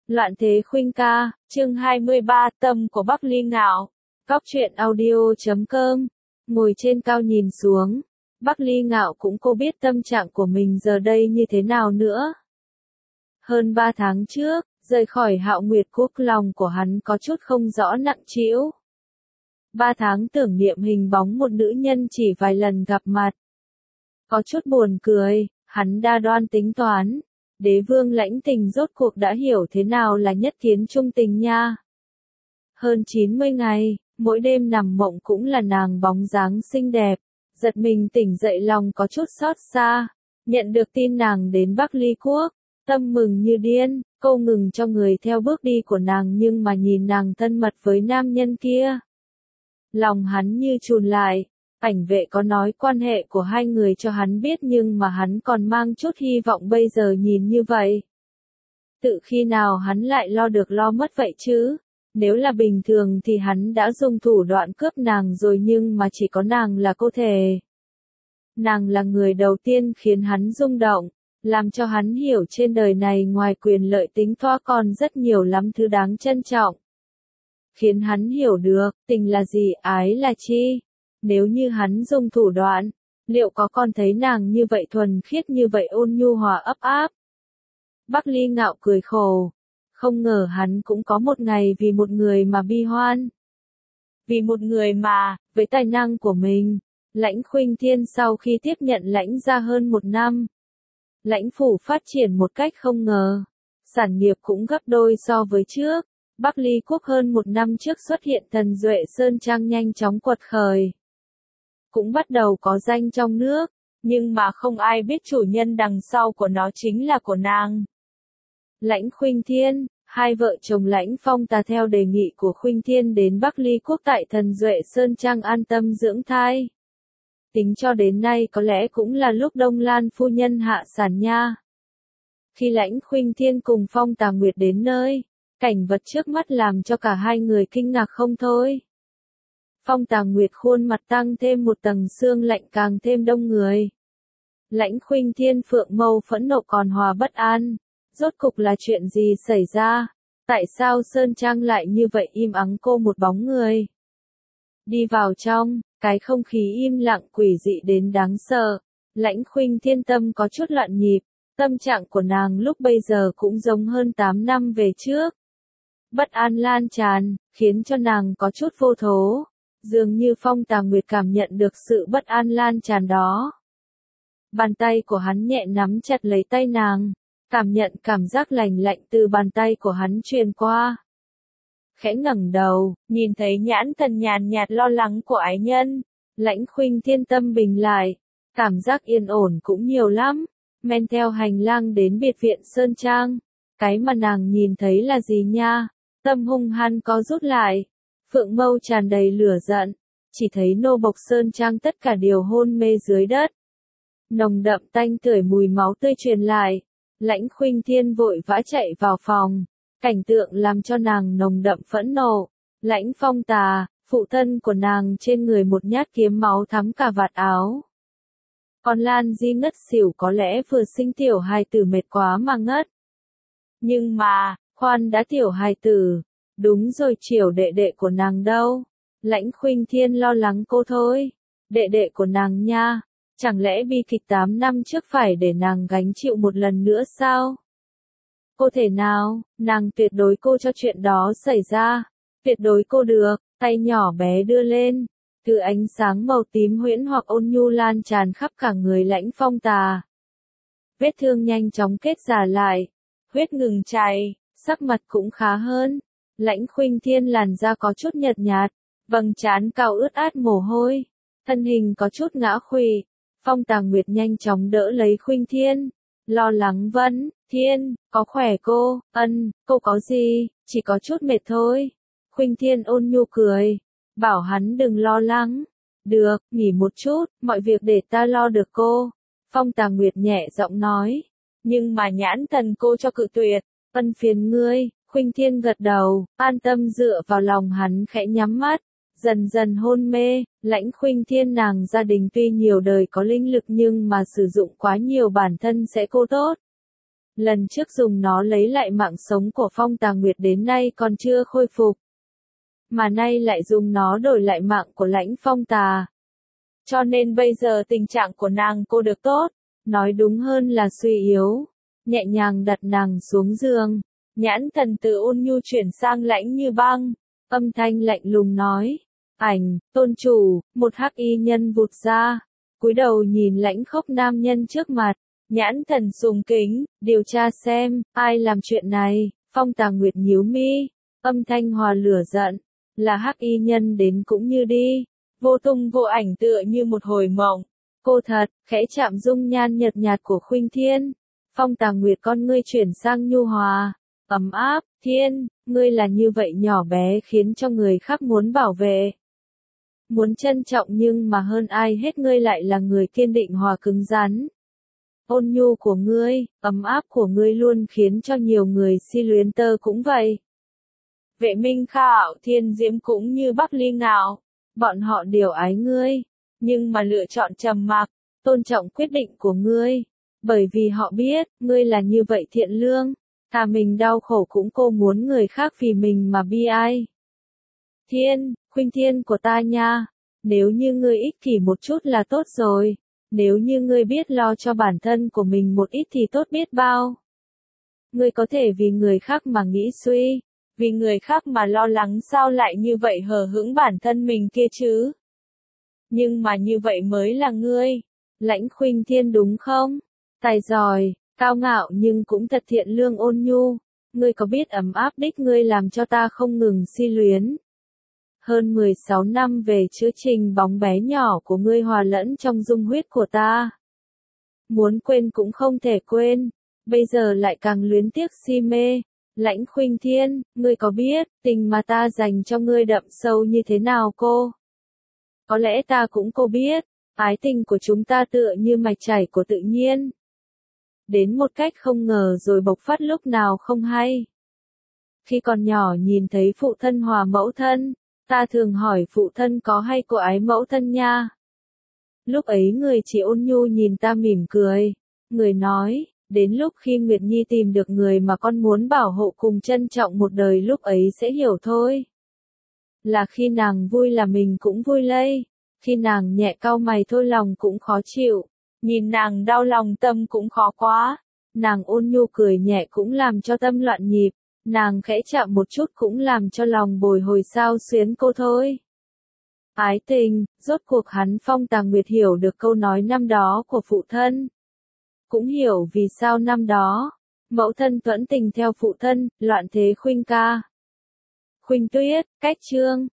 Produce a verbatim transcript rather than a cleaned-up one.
Loạn thế khuynh ca, chương hai mươi ba, tâm của Bắc Ly Ngạo. Góc truyện audio chấm com. Ngồi trên cao nhìn xuống, Bắc Ly Ngạo cũng cô biết tâm trạng của mình giờ đây như thế nào nữa. Hơn ba tháng trước, rời khỏi Hạo Nguyệt Quốc, lòng của hắn có chút không rõ nặng trĩu. Ba tháng tưởng niệm hình bóng một nữ nhân chỉ vài lần gặp mặt. Có chút buồn cười, hắn đa đoan tính toán. Đế vương Lãnh Tình rốt cuộc đã hiểu thế nào là nhất kiến trung tình nha. Hơn chín mươi ngày, mỗi đêm nằm mộng cũng là nàng bóng dáng xinh đẹp. Giật mình tỉnh dậy lòng có chút xót xa. Nhận được tin nàng đến Bắc Ly Quốc, tâm mừng như điên, câu ngừng cho người theo bước đi của nàng, nhưng mà nhìn nàng thân mật với nam nhân kia. Lòng hắn như chùn lại. Ảnh vệ có nói quan hệ của hai người cho hắn biết, nhưng mà hắn còn mang chút hy vọng bây giờ nhìn như vậy. Tự khi nào hắn lại lo được lo mất vậy chứ? Nếu là bình thường thì hắn đã dùng thủ đoạn cướp nàng rồi, nhưng mà chỉ có nàng là cô thể. Nàng là người đầu tiên khiến hắn rung động, làm cho hắn hiểu trên đời này ngoài quyền lợi tính toán còn rất nhiều lắm thứ đáng trân trọng. Khiến hắn hiểu được, tình là gì, ái là chi. Nếu như hắn dùng thủ đoạn, liệu có còn thấy nàng như vậy thuần khiết, như vậy ôn nhu hòa ấp áp? Bắc Ly Ngạo cười khổ. Không ngờ hắn cũng có một ngày vì một người mà bi hoan. Vì một người mà, với tài năng của mình, Lãnh Khuynh Thiên sau khi tiếp nhận Lãnh gia hơn một năm. Lãnh phủ phát triển một cách không ngờ. Sản nghiệp cũng gấp đôi so với trước. Bắc Ly Quốc hơn một năm trước xuất hiện thần Duệ Sơn Trang nhanh chóng quật khởi. Cũng bắt đầu có danh trong nước, nhưng mà không ai biết chủ nhân đằng sau của nó chính là của nàng. Lãnh Khuynh Thiên, hai vợ chồng Lãnh Phong Tà theo đề nghị của Khuynh Thiên đến Bắc Ly Quốc tại thần Duệ Sơn Trang an tâm dưỡng thai. Tính cho đến nay có lẽ cũng là lúc Đông Lan phu nhân hạ sản nha. Khi Lãnh Khuynh Thiên cùng Phong Tà Nguyệt đến nơi, cảnh vật trước mắt làm cho cả hai người kinh ngạc không thôi. Phong Tà Nguyệt khuôn mặt tăng thêm một tầng sương lạnh, càng thêm đông người. Lãnh Khuynh Thiên phượng mâu phẫn nộ còn hòa bất an. Rốt cục là chuyện gì xảy ra? Tại sao Sơn Trang lại như vậy im ắng cô một bóng người? Đi vào trong, cái không khí im lặng quỷ dị đến đáng sợ. Lãnh Khuynh Thiên tâm có chút loạn nhịp. Tâm trạng của nàng lúc bây giờ cũng giống hơn tám năm về trước. Bất an lan tràn, khiến cho nàng có chút vô thố. Dường như Phong Tà Nguyệt cảm nhận được sự bất an lan tràn đó. Bàn tay của hắn nhẹ nắm chặt lấy tay nàng, cảm nhận cảm giác lành lạnh từ bàn tay của hắn truyền qua. Khẽ ngẩng đầu, nhìn thấy nhãn thần nhàn nhạt lo lắng của ái nhân, Lãnh Khuynh Thiên tâm bình lại, cảm giác yên ổn cũng nhiều lắm. Men theo hành lang đến biệt viện Sơn Trang, cái mà nàng nhìn thấy là gì nha? Tâm hung hăng có rút lại. Phượng mâu tràn đầy lửa giận, chỉ thấy nô bộc Sơn Trang tất cả đều hôn mê dưới đất. Nồng đậm tanh tưởi mùi máu tươi truyền lại, Lãnh Khuynh Thiên vội vã chạy vào phòng, cảnh tượng làm cho nàng nồng đậm phẫn nộ. Lãnh Phong Tà, phụ thân của nàng trên người một nhát kiếm máu thắm cả vạt áo. Còn Lan Di ngất xỉu, có lẽ vừa sinh tiểu hài tử mệt quá mà ngất. Nhưng mà, khoan đã, tiểu hài tử. Đúng rồi, Triều đệ đệ của nàng đâu? Lãnh Khuynh Thiên lo lắng cô thôi. Đệ đệ của nàng nha, chẳng lẽ bi kịch tám năm trước phải để nàng gánh chịu một lần nữa sao? Cô thể nào, nàng tuyệt đối cô cho chuyện đó xảy ra. Tuyệt đối cô được, tay nhỏ bé đưa lên. Từ ánh sáng màu tím huyễn hoặc ôn nhu lan tràn khắp cả người Lãnh Phong Tà. Vết thương nhanh chóng kết già lại. Huyết ngừng chảy, sắc mặt cũng khá hơn. Lãnh Khuynh Thiên làn da có chút nhợt nhạt, vầng trán cao ướt át mồ hôi, thân hình có chút ngã khuỵu. Phong Tà Nguyệt nhanh chóng đỡ lấy Khuynh Thiên, lo lắng vấn, Thiên, có khỏe cô? Ân, cô có gì, chỉ có chút mệt thôi. Khuynh Thiên ôn nhu cười, bảo hắn đừng lo lắng. Được, nghỉ một chút, mọi việc để ta lo được cô. Phong Tà Nguyệt nhẹ giọng nói, nhưng mà nhãn thần cô cho cự tuyệt. Ân, phiền ngươi. Khuynh Thiên gật đầu, an tâm dựa vào lòng hắn, khẽ nhắm mắt, dần dần hôn mê. Lãnh Khuynh Thiên nàng gia đình tuy nhiều đời có linh lực, nhưng mà sử dụng quá nhiều bản thân sẽ cô tốt. Lần trước dùng nó lấy lại mạng sống của Phong Tà Nguyệt đến nay còn chưa khôi phục. Mà nay lại dùng nó đổi lại mạng của Lãnh Phong Tà. Cho nên bây giờ tình trạng của nàng cô được tốt, nói đúng hơn là suy yếu. Nhẹ nhàng đặt nàng xuống giường, nhãn thần từ ôn nhu chuyển sang lãnh như băng, âm thanh lạnh lùng nói. Ảnh, tôn chủ, một hắc y nhân vụt ra, cúi đầu nhìn lãnh khốc nam nhân trước mặt, nhãn thần sùng kính, điều tra xem, ai làm chuyện này. Phong Tà Nguyệt nhíu mi, âm thanh hòa lửa giận, là hắc y nhân đến cũng như đi, vô tung vô ảnh tựa như một hồi mộng. Cô thật, khẽ chạm dung nhan nhợt nhạt của Khuynh Thiên. Phong Tà Nguyệt con ngươi chuyển sang nhu hòa, ấm áp. Thiên, ngươi là như vậy nhỏ bé khiến cho người khác muốn bảo vệ, muốn trân trọng, nhưng mà hơn ai hết ngươi lại là người kiên định hòa cứng rắn. Ôn nhu của ngươi, ấm áp của ngươi luôn khiến cho nhiều người si luyến, tơ cũng vậy. Vệ Minh Khảo, Thiên Diễm cũng như Bắc Ly Ngạo, bọn họ đều ái ngươi, nhưng mà lựa chọn trầm mặc, tôn trọng quyết định của ngươi, bởi vì họ biết, ngươi là như vậy thiện lương, thà mình đau khổ cũng cô muốn người khác vì mình mà bi ai. Thiên, Khuynh Thiên của ta nha, nếu như ngươi ích kỷ một chút là tốt rồi, nếu như ngươi biết lo cho bản thân của mình một ít thì tốt biết bao. Ngươi có thể vì người khác mà nghĩ suy, vì người khác mà lo lắng, sao lại như vậy hờ hững bản thân mình kia chứ? Nhưng mà như vậy mới là ngươi, Lãnh Khuynh Thiên đúng không? Tài giỏi, cao ngạo nhưng cũng thật thiện lương ôn nhu, ngươi có biết ấm áp đích ngươi làm cho ta không ngừng si luyến. Hơn mười sáu năm về chữa trình bóng bé nhỏ của ngươi hòa lẫn trong dung huyết của ta. Muốn quên cũng không thể quên, bây giờ lại càng luyến tiếc si mê. Lãnh Khuynh Thiên, ngươi có biết, tình mà ta dành cho ngươi đậm sâu như thế nào cô? Có lẽ ta cũng cô biết, ái tình của chúng ta tựa như mạch chảy của tự nhiên. Đến một cách không ngờ rồi bộc phát lúc nào không hay. Khi còn nhỏ nhìn thấy phụ thân hòa mẫu thân, ta thường hỏi phụ thân có hay cô ái mẫu thân nha. Lúc ấy người chỉ ôn nhu nhìn ta mỉm cười, người nói, đến lúc khi Nguyệt Nhi tìm được người mà con muốn bảo hộ cùng trân trọng một đời lúc ấy sẽ hiểu thôi. Là khi nàng vui là mình cũng vui lây, khi nàng nhẹ cau mày thôi lòng cũng khó chịu, nhìn nàng đau lòng tâm cũng khó quá, nàng ôn nhu cười nhẹ cũng làm cho tâm loạn nhịp, nàng khẽ chạm một chút cũng làm cho lòng bồi hồi sao xuyến cô thôi. Ái tình, rốt cuộc hắn Phong Tà Nguyệt hiểu được câu nói năm đó của phụ thân. Cũng hiểu vì sao năm đó, mẫu thân thuẫn tình theo phụ thân, loạn thế Khuynh ca. Khuynh Tuyết, cách chương.